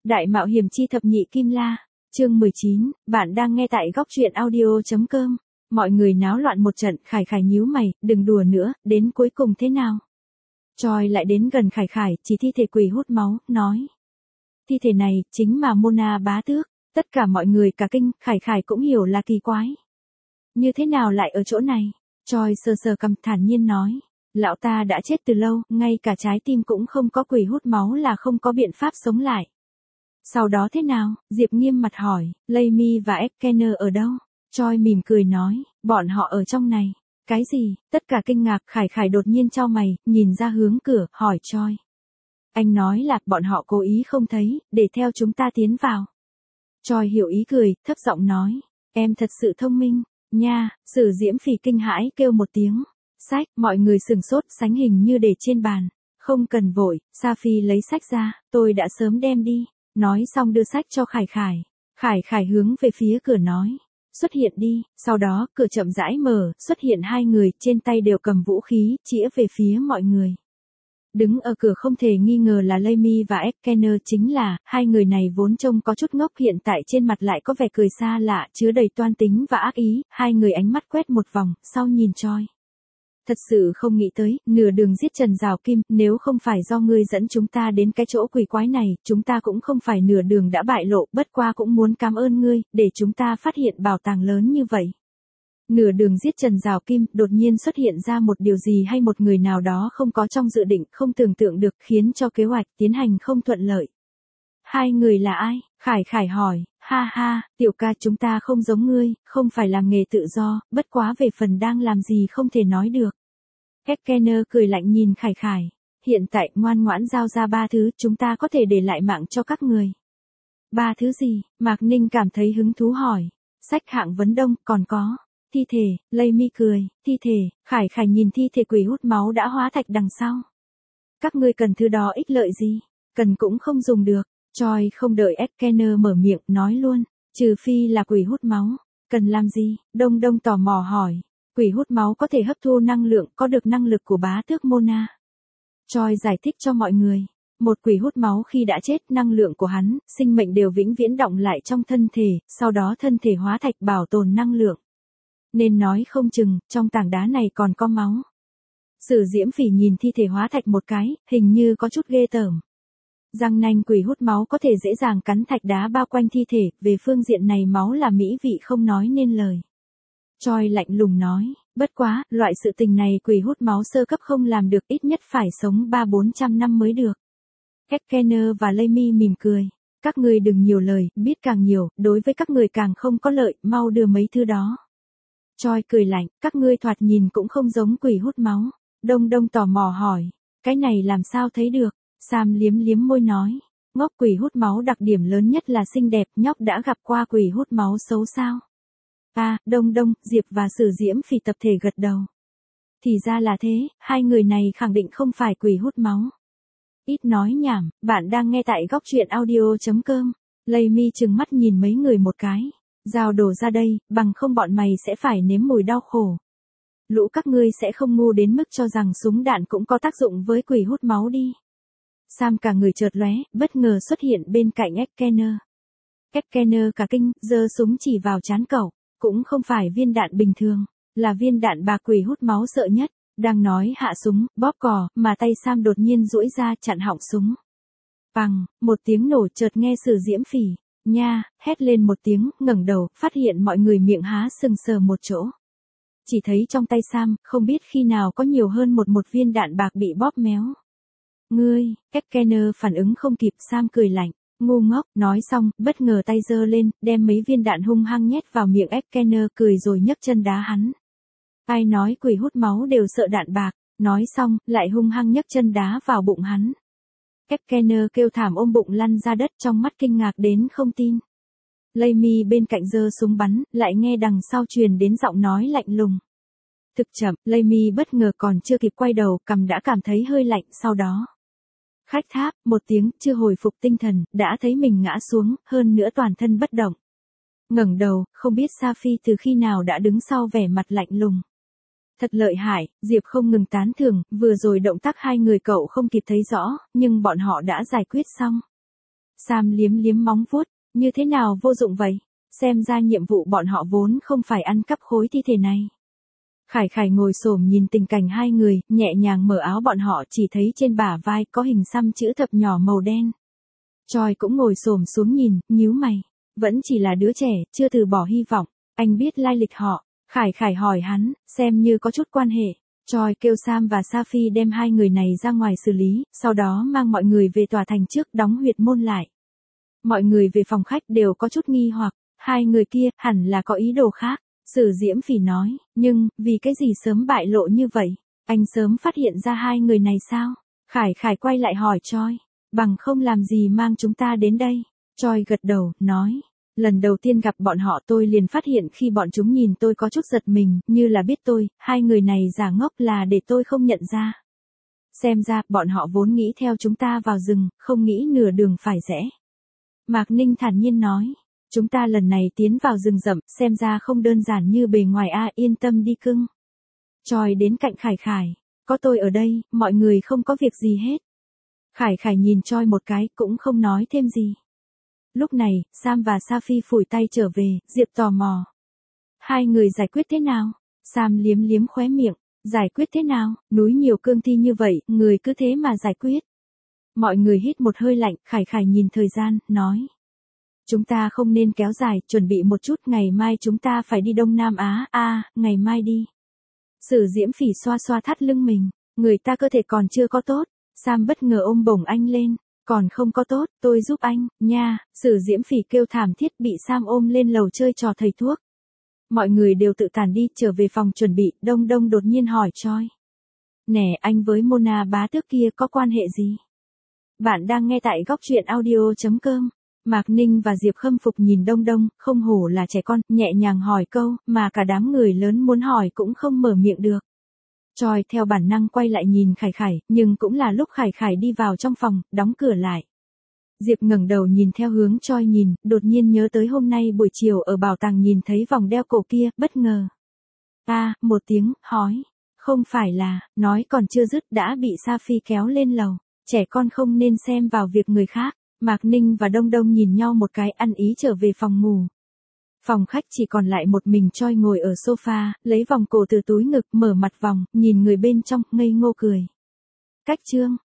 Đại mạo hiểm chi thập nhị kim la, chương 19, bạn đang nghe tại góc truyện audio.com. Mọi người náo loạn một trận, Khải Khải nhíu mày, đừng đùa nữa, đến cuối cùng thế nào? Choi lại đến gần Khải Khải, chỉ thi thể quỷ hút máu, nói. Thi thể này, chính mà Mona bá tước, tất cả mọi người cả kinh, Khải Khải cũng hiểu là kỳ quái. Như thế nào lại ở chỗ này? Choi sờ sờ cằm thản nhiên nói. Lão ta đã chết từ lâu, ngay cả trái tim cũng không có, quỷ hút máu là không có biện pháp sống lại. Sau đó thế nào? Diệp nghiêm mặt hỏi, Laymi và Ekkener ở đâu? Choi mỉm cười nói, bọn họ ở trong này. Cái gì? Tất cả kinh ngạc, Khải Khải đột nhiên chau mày, nhìn ra hướng cửa, hỏi Choi. Anh nói là bọn họ cố ý không thấy, để theo chúng ta tiến vào. Choi hiểu ý cười, thấp giọng nói, em thật sự thông minh, nha. Sử Diễm Phỉ kinh hãi kêu một tiếng. Sách, mọi người sừng sốt, sánh hình như để trên bàn. Không cần vội, Sa Phi lấy sách ra, tôi đã sớm đem đi. Nói xong đưa sách cho Khải Khải. Khải Khải hướng về phía cửa nói. Xuất hiện đi, sau đó cửa chậm rãi mở, xuất hiện hai người, trên tay đều cầm vũ khí, chĩa về phía mọi người. Đứng ở cửa không thể nghi ngờ là Laymi và Ekkener, chính là, hai người này vốn trông có chút ngốc, hiện tại trên mặt lại có vẻ cười xa lạ, chứa đầy toan tính và ác ý, hai người ánh mắt quét một vòng, sau nhìn Choi. Thật sự không nghĩ tới, nửa đường giết Trần Giảo Kim, nếu không phải do ngươi dẫn chúng ta đến cái chỗ quỷ quái này, chúng ta cũng không phải nửa đường đã bại lộ, bất qua cũng muốn cảm ơn ngươi, để chúng ta phát hiện bảo tàng lớn như vậy. Nửa đường giết Trần Giảo Kim, đột nhiên xuất hiện ra một điều gì hay một người nào đó không có trong dự định, không tưởng tượng được, khiến cho kế hoạch tiến hành không thuận lợi. Hai người là ai? Khải Khải hỏi, ha ha, tiểu ca chúng ta không giống ngươi, không phải làm nghề tự do, bất quá về phần đang làm gì không thể nói được. Ekkener cười lạnh nhìn Khải Khải, hiện tại ngoan ngoãn giao ra 3 thứ, chúng ta có thể để lại mạng cho các người. 3 thứ gì? Mạc Ninh cảm thấy hứng thú hỏi. Sách hạng vấn đông, còn có. Thi thể, Laymi cười, thi thể, Khải Khải nhìn thi thể quỷ hút máu đã hóa thạch đằng sau. Các ngươi cần thứ đó ích lợi gì? Cần cũng không dùng được. Choi không đợi Ekkener mở miệng, nói luôn, trừ phi là quỷ hút máu. Cần làm gì? Đông Đông tò mò hỏi. Quỷ hút máu có thể hấp thu năng lượng, có được năng lực của bá tước Mona. Choi giải thích cho mọi người. Một quỷ hút máu khi đã chết, năng lượng của hắn, sinh mệnh đều vĩnh viễn đọng lại trong thân thể, sau đó thân thể hóa thạch bảo tồn năng lượng. Nên nói không chừng, trong tảng đá này còn có máu. Sử Diễm Phỉ nhìn thi thể hóa thạch một cái, hình như có chút ghê tởm. Răng nanh quỷ hút máu có thể dễ dàng cắn thạch đá bao quanh thi thể, về phương diện này máu là mỹ vị không nói nên lời. Choi lạnh lùng nói, bất quá, loại sự tình này quỷ hút máu sơ cấp không làm được, ít nhất phải sống 300-400 năm mới được. Ekkener và Laymi mỉm cười. Các người đừng nhiều lời, biết càng nhiều, đối với các người càng không có lợi, mau đưa mấy thứ đó. Choi cười lạnh, các ngươi thoạt nhìn cũng không giống quỷ hút máu. Đông Đông tò mò hỏi, cái này làm sao thấy được? Sam liếm liếm môi nói, ngốc, quỷ hút máu đặc điểm lớn nhất là xinh đẹp, nhóc đã gặp qua quỷ hút máu xấu sao? À, Đông Đông, Diệp và Sử Diễm Phỉ tập thể gật đầu. Thì ra là thế, hai người này khẳng định không phải quỷ hút máu. Ít nói nhảm, bạn đang nghe tại góc truyện audio.com. Laymi trừng mắt nhìn mấy người một cái. Giao đồ ra đây, bằng không bọn mày sẽ phải nếm mùi đau khổ. Lũ các ngươi sẽ không ngu đến mức cho rằng súng đạn cũng có tác dụng với quỷ hút máu đi. Sam cả người chợt lóe, bất ngờ xuất hiện bên cạnh Ekkener. Ekkener cả kinh, giơ súng chỉ vào trán cậu. Cũng không phải viên đạn bình thường, là viên đạn bạc quỷ hút máu sợ nhất. Đang nói hạ súng, bóp cò, mà tay Sam đột nhiên duỗi ra chặn họng súng. Bằng, một tiếng nổ chợt nghe Sử Diễm Phỉ, nha, hét lên một tiếng, ngẩng đầu, phát hiện mọi người miệng há sừng sờ một chỗ. Chỉ thấy trong tay Sam, không biết khi nào có nhiều hơn một viên đạn bạc bị bóp méo. Ngươi, Ekkener phản ứng không kịp, Sam cười lạnh. Ngu ngốc, nói xong, bất ngờ tay giơ lên, đem mấy viên đạn hung hăng nhét vào miệng Ekkener, cười rồi nhấc chân đá hắn. Ai nói quỷ hút máu đều sợ đạn bạc, nói xong, lại hung hăng nhấc chân đá vào bụng hắn. Ekkener kêu thảm ôm bụng lăn ra đất, trong mắt kinh ngạc đến không tin. Laymi bên cạnh giơ súng bắn, lại nghe đằng sau truyền đến giọng nói lạnh lùng. Thực chậm, Laymi bất ngờ còn chưa kịp quay đầu, cằm đã cảm thấy hơi lạnh, sau đó. Khách tháp, một tiếng, chưa hồi phục tinh thần, đã thấy mình ngã xuống, hơn nữa toàn thân bất động. Ngẩng đầu, không biết Sa Phi từ khi nào đã đứng sau vẻ mặt lạnh lùng. Thật lợi hại, Diệp không ngừng tán thưởng, vừa rồi động tác hai người cậu không kịp thấy rõ, nhưng bọn họ đã giải quyết xong. Sam liếm liếm móng vuốt, như thế nào vô dụng vậy? Xem ra nhiệm vụ bọn họ vốn không phải ăn cắp khối thi thể này. Khải Khải ngồi xổm nhìn tình cảnh hai người, nhẹ nhàng mở áo bọn họ, chỉ thấy trên bả vai có hình xăm chữ thập nhỏ màu đen. Choi cũng ngồi xổm xuống nhìn, nhíu mày. Vẫn chỉ là đứa trẻ, chưa từ bỏ hy vọng. Anh biết lai lịch họ. Khải Khải hỏi hắn, xem như có chút quan hệ. Choi kêu Sam và Safi đem hai người này ra ngoài xử lý, sau đó mang mọi người về tòa thành trước đóng huyệt môn lại. Mọi người về phòng khách đều có chút nghi hoặc, hai người kia hẳn là có ý đồ khác. Sử Diễm Phỉ nói, nhưng, vì cái gì sớm bại lộ như vậy? Anh sớm phát hiện ra hai người này sao? Khải Khải quay lại hỏi Choi, bằng không làm gì mang chúng ta đến đây? Choi gật đầu, nói, lần đầu tiên gặp bọn họ tôi liền phát hiện khi bọn chúng nhìn tôi có chút giật mình, như là biết tôi, hai người này giả ngốc là để tôi không nhận ra. Xem ra, bọn họ vốn nghĩ theo chúng ta vào rừng, không nghĩ nửa đường phải rẽ. Mạc Ninh thản nhiên nói. Chúng ta lần này tiến vào rừng rậm, xem ra không đơn giản như bề ngoài yên tâm đi cưng. Choi đến cạnh Khải Khải, có tôi ở đây, mọi người không có việc gì hết. Khải Khải nhìn Choi một cái, cũng không nói thêm gì. Lúc này, Sam và Safi phủi tay trở về, Diệp tò mò. Hai người giải quyết thế nào? Sam liếm liếm khóe miệng, giải quyết thế nào? Núi nhiều cương thi như vậy, người cứ thế mà giải quyết. Mọi người hít một hơi lạnh, Khải Khải nhìn thời gian, nói. Chúng ta không nên kéo dài, chuẩn bị một chút, ngày mai chúng ta phải đi Đông Nam Á, ngày mai đi. Sử Diễm Phỉ xoa xoa thắt lưng mình, người ta cơ thể còn chưa có tốt. Sam bất ngờ ôm bổng anh lên, còn không có tốt, tôi giúp anh, nha. Sử Diễm Phỉ kêu thảm thiết, bị Sam ôm lên lầu chơi trò thầy thuốc. Mọi người đều tự tản đi, trở về phòng chuẩn bị, Đông Đông đột nhiên hỏi Choi. Nè, anh với Mona bá tước kia có quan hệ gì? Bạn đang nghe tại góc truyện audio.com. Mạc Ninh và Diệp khâm phục nhìn Đông Đông, không hổ là trẻ con, nhẹ nhàng hỏi câu, mà cả đám người lớn muốn hỏi cũng không mở miệng được. Choi theo bản năng quay lại nhìn Khải Khải, nhưng cũng là lúc Khải Khải đi vào trong phòng, đóng cửa lại. Diệp ngẩng đầu nhìn theo hướng Choi nhìn, đột nhiên nhớ tới hôm nay buổi chiều ở bảo tàng nhìn thấy vòng đeo cổ kia, bất ngờ. Một tiếng, hói. Không phải là, nói còn chưa dứt đã bị Safi kéo lên lầu. Trẻ con không nên xem vào việc người khác. Mạc Ninh và Đông Đông nhìn nhau một cái, ăn ý trở về phòng ngủ. Phòng khách chỉ còn lại một mình Choi ngồi ở sofa, lấy vòng cổ từ túi ngực, mở mặt vòng, nhìn người bên trong, ngây ngô cười. Cách chương.